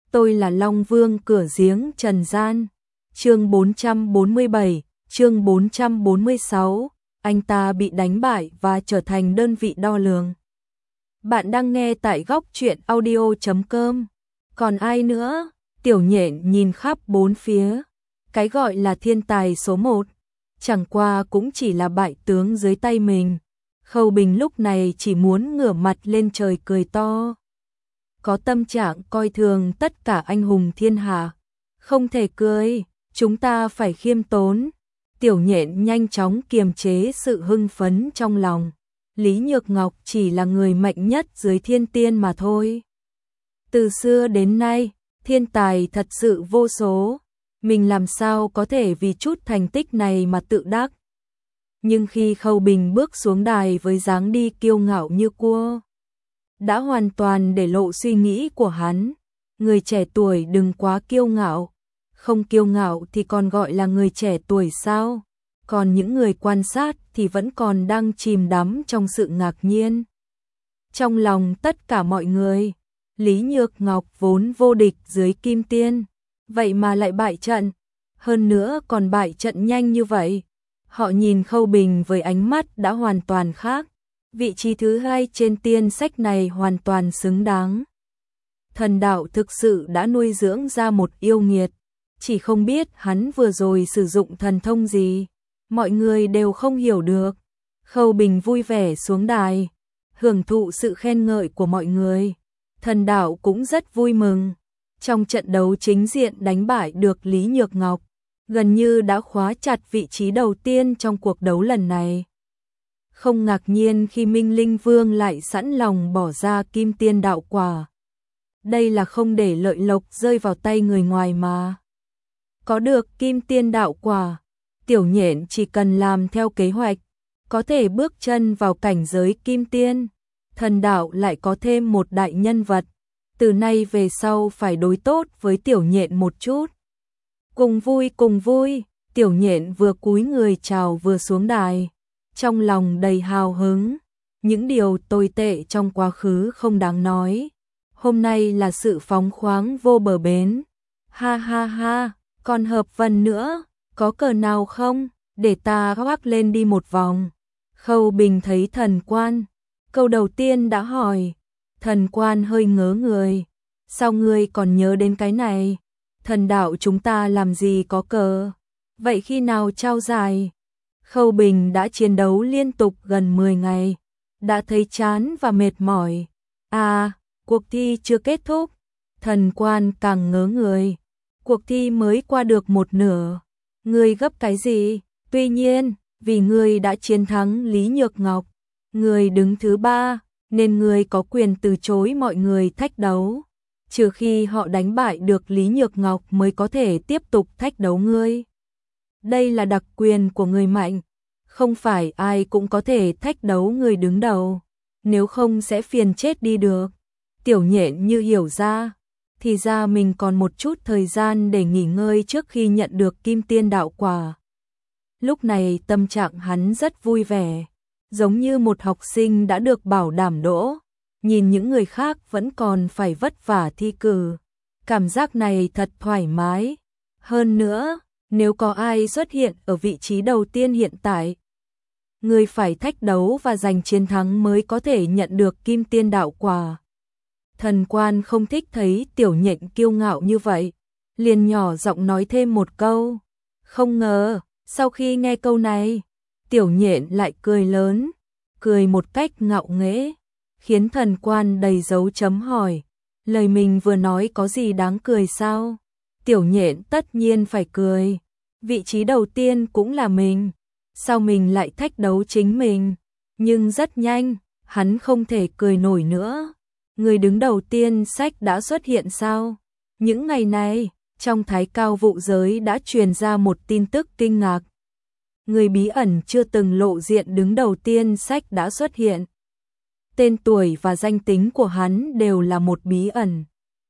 Tôi là Long Vương cửa giếng trần gian. Chương 447, chương 446, anh ta bị đánh bại và trở thành đơn vị đo lường. Bạn đang nghe tại góc truyện audio.com. Còn ai nữa? Tiểu Nhện nhìn khắp bốn phía. Cái gọi là thiên tài số 1, chẳng qua cũng chỉ là bại tướng dưới tay mình. Khâu Bình lúc này chỉ muốn ngửa mặt lên trời cười to. Có tâm trạng coi thường tất cả anh hùng thiên hạ. Không thể cười, chúng ta phải khiêm tốn. Tiểu Nhện nhanh chóng kiềm chế sự hưng phấn trong lòng. Lý Nhược Ngọc chỉ là người mạnh nhất dưới thiên tiên mà thôi. Từ xưa đến nay, thiên tài thật sự vô số. Mình làm sao có thể vì chút thành tích này mà tự đắc. Nhưng khi Khâu Bình bước xuống đài với dáng đi kiêu ngạo như cua, đã hoàn toàn để lộ suy nghĩ của hắn. Người trẻ tuổi đừng quá kiêu ngạo. Không kiêu ngạo thì còn gọi là người trẻ tuổi sao? Còn những người quan sát thì vẫn còn đang chìm đắm trong sự ngạc nhiên. Trong lòng tất cả mọi người, Lý Nhược Ngọc vốn vô địch dưới kim tiên, vậy mà lại bại trận. Hơn nữa còn bại trận nhanh như vậy. Họ nhìn Khâu Bình với ánh mắt đã hoàn toàn khác. Vị trí thứ 2 trên tiên sách này hoàn toàn xứng đáng. Thần đạo thực sự đã nuôi dưỡng ra một yêu nghiệt. Chỉ không biết hắn vừa rồi sử dụng thần thông gì. Mọi người đều không hiểu được. Khâu Bình vui vẻ xuống đài, hưởng thụ sự khen ngợi của mọi người. Thần đạo cũng rất vui mừng. Trong trận đấu chính diện đánh bại được Lý Nhược Ngọc, gần như đã khóa chặt vị trí đầu tiên trong cuộc đấu lần này. Không ngạc nhiên khi Minh Linh Vương lại sẵn lòng bỏ ra kim tiên đạo quả. Đây là không để lợi lộc rơi vào tay người ngoài mà. Có được kim tiên đạo quả, Tiểu Nhện chỉ cần làm theo kế hoạch, có thể bước chân vào cảnh giới kim tiên. Thần đạo lại có thêm một đại nhân vật, từ nay về sau phải đối tốt với Tiểu Nhện một chút. Cùng vui, Tiểu Nhện vừa cúi người chào vừa xuống đài, trong lòng đầy hào hứng. Những điều tồi tệ trong quá khứ không đáng nói, hôm nay là sự phóng khoáng vô bờ bến. Ha ha ha, còn hợp vần nữa, có cờ nào không, để ta khoác lên đi một vòng. Khâu Bình thấy Thần Quan, câu đầu tiên đã hỏi. Thần Quan hơi ngớ người, sao ngươi còn nhớ đến cái này? Thần đạo chúng ta làm gì có cờ, vậy khi nào trao giải? Khâu Bình đã chiến đấu liên tục gần 10 ngày, đã thấy chán và mệt mỏi. À, cuộc thi chưa kết thúc. Thần Quan càng ngớ người, cuộc thi mới qua được một nửa. Ngươi gấp cái gì? Tuy nhiên, vì ngươi đã chiến thắng Lý Nhược Ngọc, ngươi đứng thứ 3, nên ngươi có quyền từ chối mọi người thách đấu. Trừ khi họ đánh bại được Lý Nhược Ngọc mới có thể tiếp tục thách đấu ngươi. Đây là đặc quyền của người mạnh, không phải ai cũng có thể thách đấu người đứng đầu, nếu không sẽ phiền chết đi được. Tiểu Nhện như hiểu ra, thì ra mình còn một chút thời gian để nghỉ ngơi trước khi nhận được kim tiên đạo quả. Lúc này tâm trạng hắn rất vui vẻ, giống như một học sinh đã được bảo đảm đỗ. Nhìn những người khác vẫn còn phải vất vả thi cử, cảm giác này thật thoải mái. Hơn nữa, nếu có ai xuất hiện ở vị trí đầu tiên hiện tại, người phải thách đấu và giành chiến thắng mới có thể nhận được kim tiên đạo quả. Thần Quan không thích thấy Tiểu Nhện kiêu ngạo như vậy, liền nhỏ giọng nói thêm một câu. Không ngờ, sau khi nghe câu này, Tiểu Nhện lại cười lớn, cười một cách ngạo nghễ, khiến Thần Quan đầy dấu chấm hỏi. Lời mình vừa nói có gì đáng cười sao? Tiểu Nhện tất nhiên phải cười. Vị trí đầu tiên cũng là mình, sao mình lại thách đấu chính mình? Nhưng rất nhanh, hắn không thể cười nổi nữa. Người đứng đầu tiên sách đã xuất hiện sao? Những ngày này, trong Thái Cao Vụ Giới đã truyền ra một tin tức kinh ngạc. Người bí ẩn chưa từng lộ diện đứng đầu tiên sách đã xuất hiện. Tên tuổi và danh tính của hắn đều là một bí ẩn.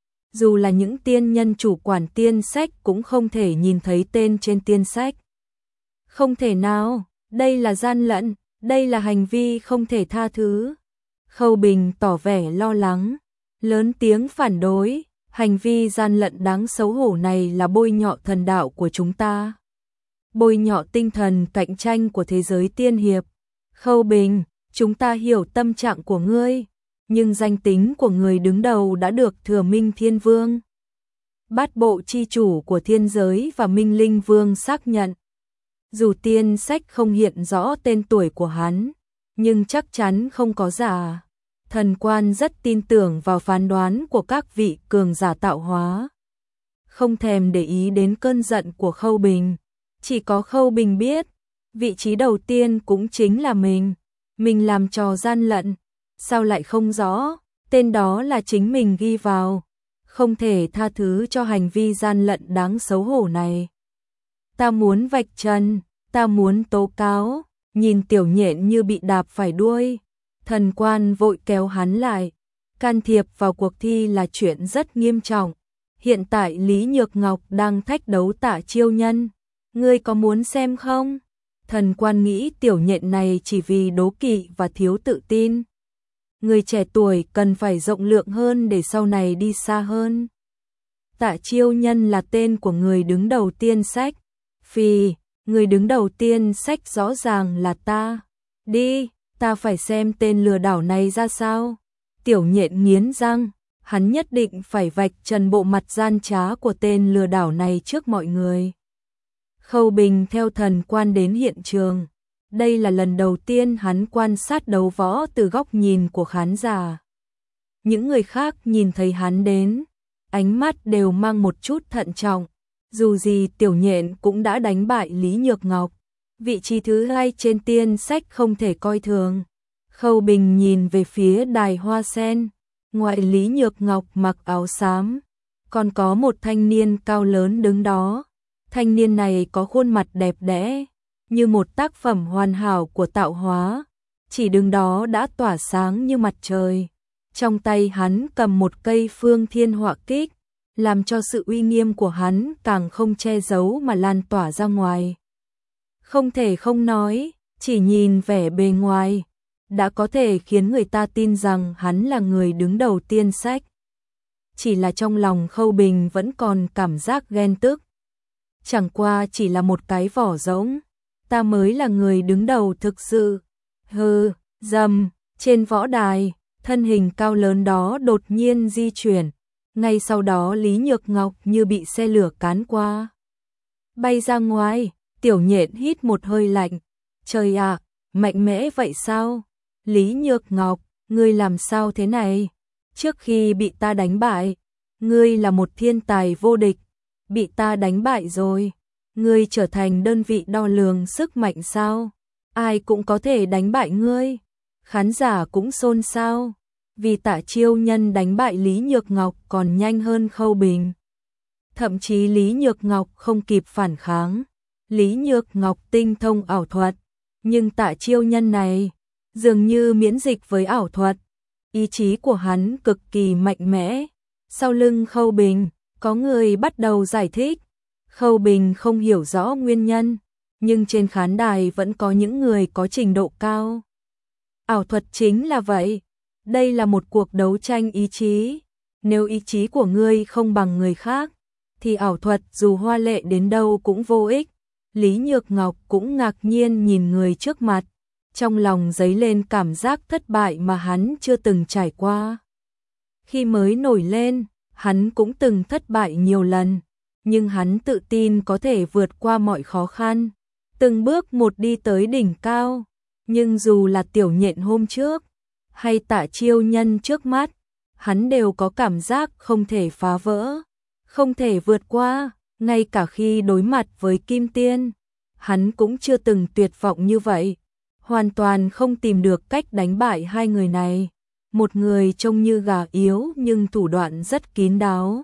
Dù là những tiên nhân chủ quản tiên sách cũng không thể nhìn thấy tên trên tiên sách. Không thể nào, đây là gian lận, đây là hành vi không thể tha thứ. Khâu Bình tỏ vẻ lo lắng, lớn tiếng phản đối, Hành vi gian lận đáng xấu hổ này là bôi nhọ thần đạo của chúng ta. Bôi nhọ tinh thần cạnh tranh của thế giới tiên hiệp. Khâu Bình, chúng ta hiểu tâm trạng của ngươi, nhưng danh tính của người đứng đầu đã được Thừa Minh Thiên Vương, bát bộ chi chủ của thiên giới và Minh Linh Vương xác nhận. Dù tiên sách không hiện rõ tên tuổi của hắn, nhưng chắc chắn không có giả. Thần quan rất tin tưởng vào phán đoán của các vị cường giả tạo hóa. Không thèm để ý đến cơn giận của Khâu Bình. Chỉ có Khâu Bình biết, vị trí đầu tiên cũng chính là mình. Mình làm trò gian lận, sao lại không rõ, tên đó là chính mình ghi vào. Không thể tha thứ cho hành vi gian lận đáng xấu hổ này. Ta muốn vạch trần, ta muốn tố cáo. Nhìn Tiểu Nhện như bị đạp phải đuôi, thần quan vội kéo hắn lại. Can thiệp vào cuộc thi là chuyện rất nghiêm trọng. Hiện tại Lý Nhược Ngọc đang thách đấu Tạ Chiêu Nhân. Ngươi có muốn xem không? Thần quan nghĩ Tiểu Nhện này chỉ vì đố kỵ và thiếu tự tin. Người trẻ tuổi cần phải rộng lượng hơn để sau này đi xa hơn. Tạ Chiêu Nhân là tên của người đứng đầu tiên sách. Phì, người đứng đầu tiên sách rõ ràng là ta. Đi, ta phải xem tên lừa đảo này ra sao. Tiểu Nhện nghiến răng, hắn nhất định phải vạch trần bộ mặt gian trá của tên lừa đảo này trước mọi người. Khâu Bình theo thần quan đến hiện trường. Đây là lần đầu tiên hắn quan sát đấu võ từ góc nhìn của khán giả. Những người khác nhìn thấy hắn đến, ánh mắt đều mang một chút thận trọng. Dù gì Tiểu Nhện cũng đã đánh bại Lý Nhược Ngọc, vị trí thứ 2 trên tiên sách không thể coi thường. Khâu Bình nhìn về phía đài hoa sen, ngoại Lý Nhược Ngọc mặc áo xám, còn có một thanh niên cao lớn đứng đó. Thanh niên này có khuôn mặt đẹp đẽ, như một tác phẩm hoàn hảo của tạo hóa, chỉ đứng đó đã tỏa sáng như mặt trời. Trong tay hắn cầm một cây Phương Thiên Họa Kích, làm cho sự uy nghiêm của hắn càng không che giấu mà lan tỏa ra ngoài. Không thể không nói, chỉ nhìn vẻ bề ngoài, đã có thể khiến người ta tin rằng hắn là người đứng đầu tiên sách. Chỉ là trong lòng Khâu Bình vẫn còn cảm giác ghen tức. Chẳng qua chỉ là một cái vỏ rỗng, ta mới là người đứng đầu thực sự. Hừ, dầm, trên võ đài, thân hình cao lớn đó đột nhiên di chuyển. Ngay sau đó Lý Nhược Ngọc như bị xe lửa cán qua, bay ra ngoài. Tiểu Nhện hít một hơi lạnh. Trời ạ, mạnh mẽ vậy sao? Lý Nhược Ngọc, ngươi làm sao thế này? Trước khi bị ta đánh bại, ngươi là một thiên tài vô địch. Bị ta đánh bại rồi, ngươi trở thành đơn vị đo lường sức mạnh sao? Ai cũng có thể đánh bại ngươi. Khán giả cũng xôn xao, vì Tạ Chiêu Nhân đánh bại Lý Nhược Ngọc còn nhanh hơn Khâu Bình. Thậm chí Lý Nhược Ngọc không kịp phản kháng. Lý Nhược Ngọc tinh thông ảo thuật, nhưng Tạ Chiêu Nhân này dường như miễn dịch với ảo thuật. Ý chí của hắn cực kỳ mạnh mẽ. Sau lưng Khâu Bình, có người bắt đầu giải thích. Khâu Bình không hiểu rõ nguyên nhân, nhưng trên khán đài vẫn có những người có trình độ cao. Ảo thuật chính là vậy. Đây là một cuộc đấu tranh ý chí. Nếu ý chí của ngươi không bằng người khác, thì ảo thuật dù hoa lệ đến đâu cũng vô ích. Lý Nhược Ngọc cũng ngạc nhiên nhìn người trước mặt, trong lòng dấy lên cảm giác thất bại mà hắn chưa từng trải qua. Khi mới nổi lên, hắn cũng từng thất bại nhiều lần, nhưng hắn tự tin có thể vượt qua mọi khó khăn, từng bước một đi tới đỉnh cao. Nhưng dù là Tiểu Nhện hôm trước, hay Tạ Chiêu Nhân trước mắt, hắn đều có cảm giác không thể phá vỡ, không thể vượt qua. Ngay cả khi đối mặt với Kim Tiên, hắn cũng chưa từng tuyệt vọng như vậy, hoàn toàn không tìm được cách đánh bại hai người này. Một người trông như gà yếu nhưng thủ đoạn rất kín đáo,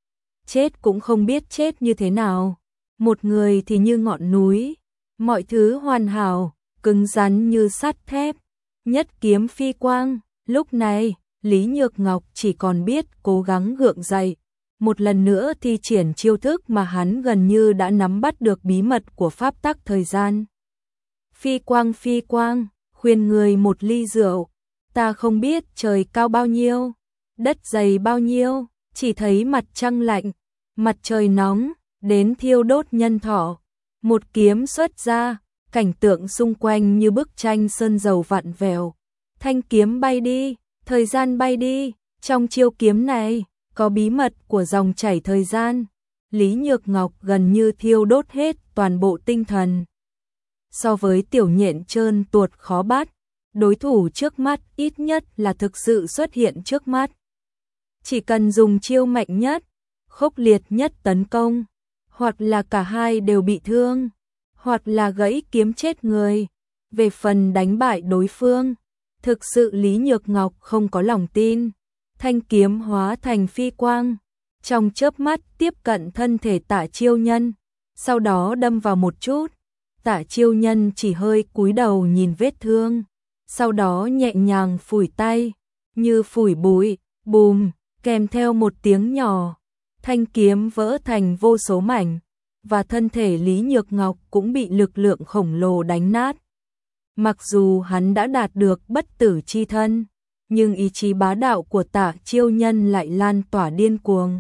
chết cũng không biết chết như thế nào. Một người thì như ngọn núi, mọi thứ hoàn hảo, cứng rắn như sắt thép, nhất kiếm phi quang. Lúc này, Lý Nhược Ngọc chỉ còn biết cố gắng gượng dậy, một lần nữa thi triển chiêu thức mà hắn gần như đã nắm bắt được bí mật của pháp tắc thời gian. Phi quang, khuyên người một ly rượu, ta không biết trời cao bao nhiêu, đất dày bao nhiêu, chỉ thấy mặt trăng lạnh, mặt trời nóng, đến thiêu đốt nhân thọ. Một kiếm xuất ra, cảnh tượng xung quanh như bức tranh sơn dầu vặn vẹo. Thanh kiếm bay đi, thời gian bay đi, trong chiêu kiếm này có bí mật của dòng chảy thời gian. Lý Nhược Ngọc gần như thiêu đốt hết toàn bộ tinh thần. So với Tiểu Nhện trơn tuột khó bắt, đối thủ trước mắt ít nhất là thực sự xuất hiện trước mắt. Chỉ cần dùng chiêu mạnh nhất, khốc liệt nhất tấn công, hoặc là cả hai đều bị thương, hoặc là gãy kiếm chết người. Về phần đánh bại đối phương, thực sự Lý Nhược Ngọc không có lòng tin. Thanh kiếm hóa thành phi quang, trong chớp mắt tiếp cận thân thể Tạ Chiêu Nhân, sau đó đâm vào một chút. Tạ Chiêu Nhân chỉ hơi cúi đầu nhìn vết thương, sau đó nhẹ nhàng phủi tay, như phủi bụi, bùm, kèm theo một tiếng nhỏ, thanh kiếm vỡ thành vô số mảnh, và thân thể Lý Nhược Ngọc cũng bị lực lượng khổng lồ đánh nát. Mặc dù hắn đã đạt được bất tử chi thân, nhưng ý chí bá đạo của Tạ Chiêu Nhân lại lan tỏa điên cuồng.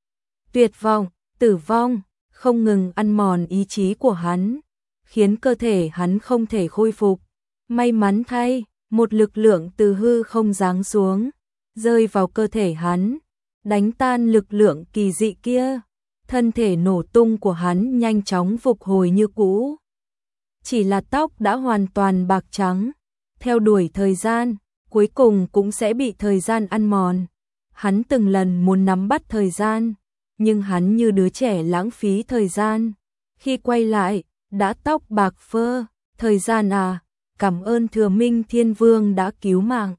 Tuyệt vọng, tử vong, không ngừng ăn mòn ý chí của hắn, khiến cơ thể hắn không thể khôi phục. May mắn thay, một lực lượng từ hư không giáng xuống, rơi vào cơ thể hắn, đánh tan lực lượng kỳ dị kia. Thân thể nổ tung của hắn nhanh chóng phục hồi như cũ. Chỉ là tóc đã hoàn toàn bạc trắng, theo đuổi thời gian, cuối cùng cũng sẽ bị thời gian ăn mòn. Hắn từng lần muốn nắm bắt thời gian, nhưng hắn như đứa trẻ lãng phí thời gian. Khi quay lại, đã tóc bạc phơ, thời gian à, cảm ơn Thừa Minh Thiên Vương đã cứu mạng.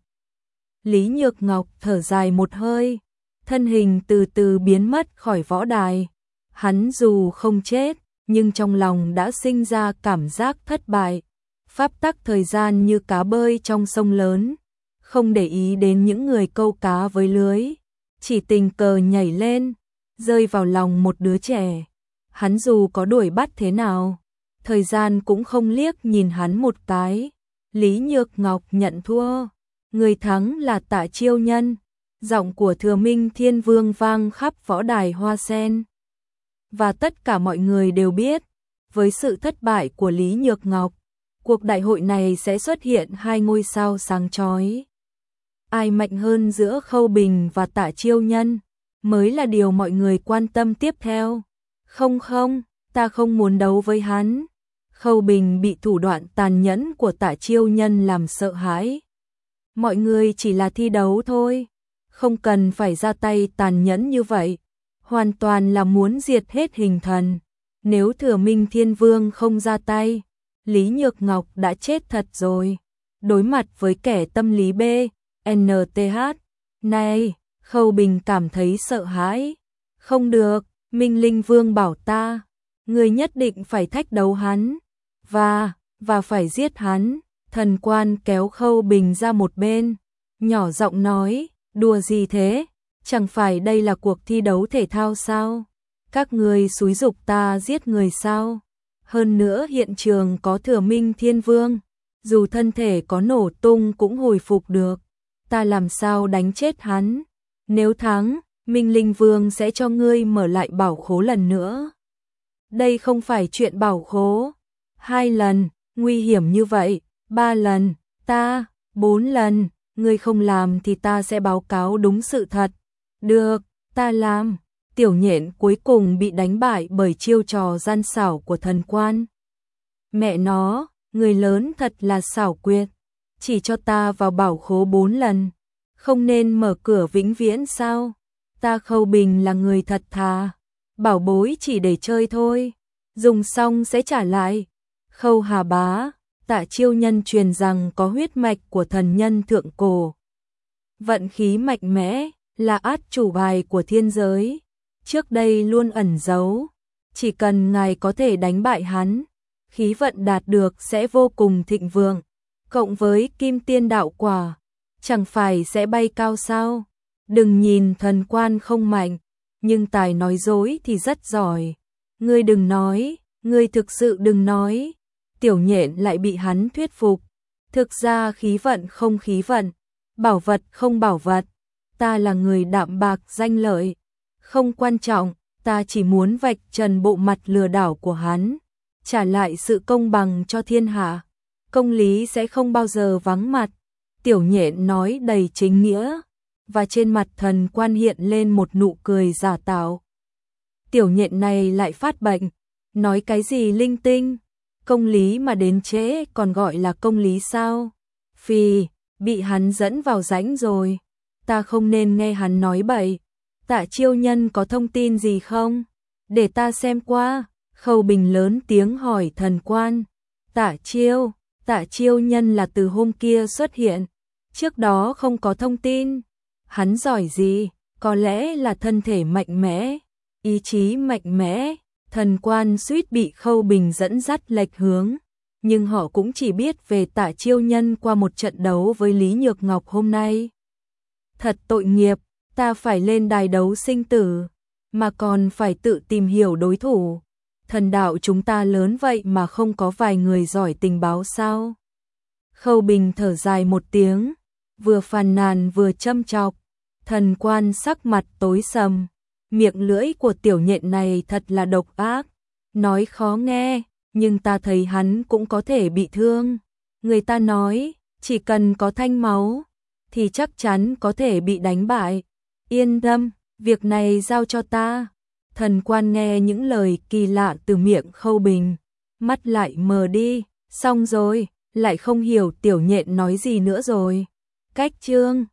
Lý Nhược Ngọc thở dài một hơi, thân hình từ từ biến mất khỏi võ đài. Hắn dù không chết, nhưng trong lòng đã sinh ra cảm giác thất bại. Pháp tắc thời gian như cá bơi trong sông lớn, không để ý đến những người câu cá với lưới, chỉ tình cờ nhảy lên, rơi vào lòng một đứa trẻ. Hắn dù có đuổi bắt thế nào, thời gian cũng không liếc nhìn hắn một cái. Lý Nhược Ngọc nhận thua, người thắng là Tạ Chiêu Nhân. Giọng của Thừa Minh Thiên Vương vang khắp võ đài Hoa Sen. Và tất cả mọi người đều biết, với sự thất bại của Lý Nhược Ngọc, cuộc đại hội này sẽ xuất hiện hai ngôi sao sáng chói. Ai mạnh hơn giữa Khâu Bình và Tạ Chiêu Nhân mới là điều mọi người quan tâm tiếp theo. Không, ta không muốn đấu với hắn. Khâu Bình bị thủ đoạn tàn nhẫn của Tạ Chiêu Nhân làm sợ hãi. Mọi người chỉ là thi đấu thôi, không cần phải ra tay tàn nhẫn như vậy. Hoàn toàn là muốn diệt hết hình thần. Nếu Thừa Minh Thiên Vương không ra tay, Lý Nhược Ngọc đã chết thật rồi. Đối mặt với kẻ tâm lý B, NTH, này, Khâu Bình cảm thấy sợ hãi. Không được, Minh Linh Vương bảo ta, người nhất định phải thách đấu hắn, và phải giết hắn. Thần Quan kéo Khâu Bình ra một bên, nhỏ giọng nói, đùa gì thế? Chẳng phải đây là cuộc thi đấu thể thao sao? Các người xúi giục ta giết người sao? Hơn nữa hiện trường có Thừa Minh Thiên Vương, dù thân thể có nổ tung cũng hồi phục được. Ta làm sao đánh chết hắn? Nếu thắng, Minh Linh Vương sẽ cho ngươi mở lại bảo khố lần nữa. Đây không phải chuyện bảo khố. 2 lần, nguy hiểm như vậy, 3 lần, 4 lần, ngươi không làm thì ta sẽ báo cáo đúng sự thật. Được, ta làm. Tiểu Nhện cuối cùng bị đánh bại bởi chiêu trò gian xảo của Thần Quan. Mẹ nó, người lớn thật là xảo quyệt. Chỉ cho ta vào bảo khố 4 lần, không nên mở cửa vĩnh viễn sao? Ta Khâu Bình là người thật thà, bảo bối chỉ để chơi thôi, dùng xong sẽ trả lại. Khâu Hà Bá, Tạ Chiêu Nhân truyền rằng có huyết mạch của thần nhân thượng cổ. Vận khí mạnh mẽ, là át chủ bài của thiên giới, trước đây luôn ẩn giấu. Chỉ cần ngài có thể đánh bại hắn, khí vận đạt được sẽ vô cùng thịnh vượng, cộng với kim tiên đạo quả, chẳng phải sẽ bay cao sao? Đừng nhìn Thần Quan không mạnh, nhưng tài nói dối thì rất giỏi. Ngươi đừng nói, ngươi thực sự đừng nói. Tiểu Nhện lại bị hắn thuyết phục. Thực ra khí vận không khí vận, bảo vật không bảo vật. Ta là người đạm bạc danh lợi, Không quan trọng, ta chỉ muốn vạch trần bộ mặt lừa đảo của hắn, trả lại sự công bằng cho thiên hạ. Công lý sẽ không bao giờ vắng mặt. Tiểu Nhện nói đầy chính nghĩa, và trên mặt Thần Quan hiện lên một nụ cười giả tạo. Tiểu Nhện này lại phát bệnh, nói cái gì linh tinh, công lý mà đến trễ còn gọi là công lý sao? Phì, bị hắn dẫn vào rãnh rồi, ta không nên nghe hắn nói bậy. Tạ Chiêu Nhân có thông tin gì không? Để ta xem qua. Khâu Bình lớn tiếng hỏi Thần Quan. Tạ Chiêu Nhân là từ hôm kia xuất hiện, trước đó không có thông tin. Hắn giỏi gì? Có lẽ là thân thể mạnh mẽ, ý chí mạnh mẽ. Thần Quan suýt bị Khâu Bình dẫn dắt lệch hướng, nhưng họ cũng chỉ biết về Tạ Chiêu Nhân qua một trận đấu với Lý Nhược Ngọc hôm nay. Thật tội nghiệp, ta phải lên đài đấu sinh tử, mà còn phải tự tìm hiểu đối thủ. Thần đạo chúng ta lớn vậy mà không có vài người giỏi tình báo sao? Khâu Bình thở dài một tiếng, vừa phàn nàn vừa châm chọc. Thần Quan sắc mặt tối sầm, miệng lưỡi của Tiểu Nhện này thật là độc ác, nói khó nghe, nhưng ta thấy hắn cũng có thể bị thương. Người ta nói, chỉ cần có thanh máu, thì chắc chắn có thể bị đánh bại. Yên tâm, việc này giao cho ta. Thần Quan nghe những lời kỳ lạ từ miệng Khâu Bình, mắt lại mờ đi, xong rồi, lại không hiểu Tiểu Nhện nói gì nữa rồi. Cách chương